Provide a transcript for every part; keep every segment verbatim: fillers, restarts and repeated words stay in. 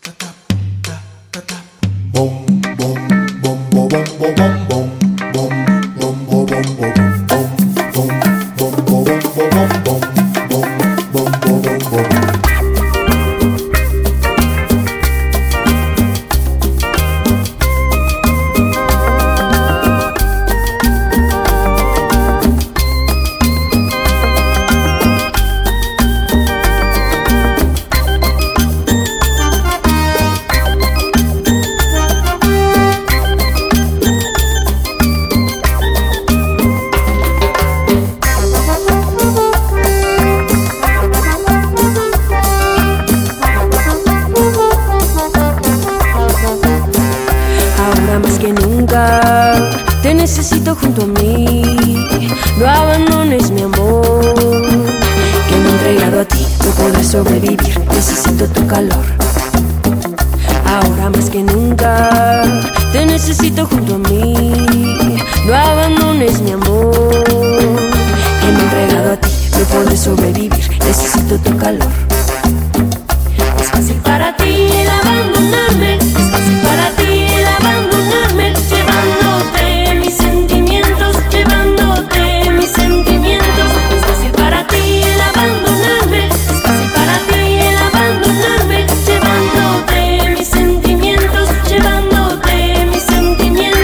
Te necesito junto a mí, no abandones mi amor, que me he entregado a ti, no podré sobrevivir, necesito tu calor. Ahora más que nunca, te necesito junto a mí, no abandones mi amor, que me he entregado a ti, no podré sobrevivir, necesito tu calor. Es fácil para ti el abandonarme, es fácil para ti el abandonarme, llevándote mis sentimientos, llevándote mis sentimientos. Es fácil para ti el abandonarme, es fácil para ti el abandonarme, llevándote mis sentimientos, llevándote mis sentimientos.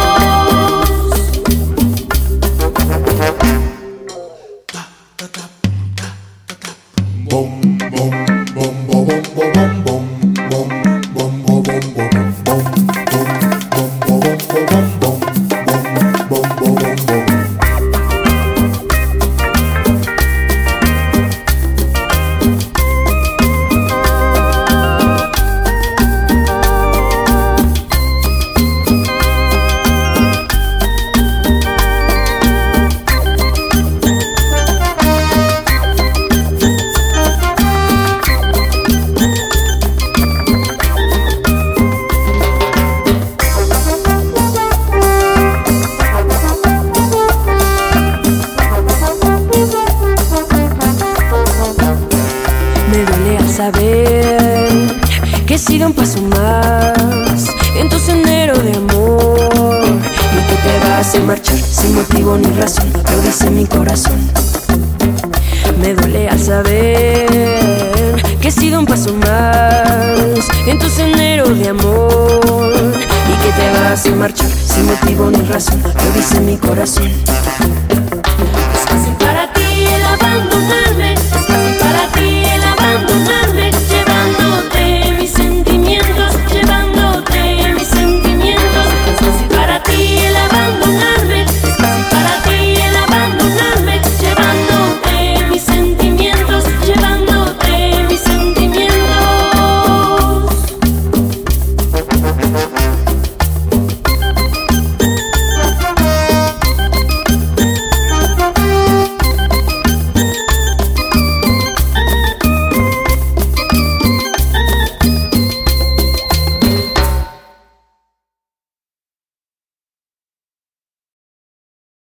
Bom, bom, bom, bom, bom, bom. Me duele al saber que siga un paso más en tu sendero de amor y que te vas a marchar sin motivo ni razón, lo dice mi corazón. Me duele al saber que siga un paso más en tu sendero de amor y que te vas a marchar sin motivo ni razón, lo dice mi corazón. Es fácil para ti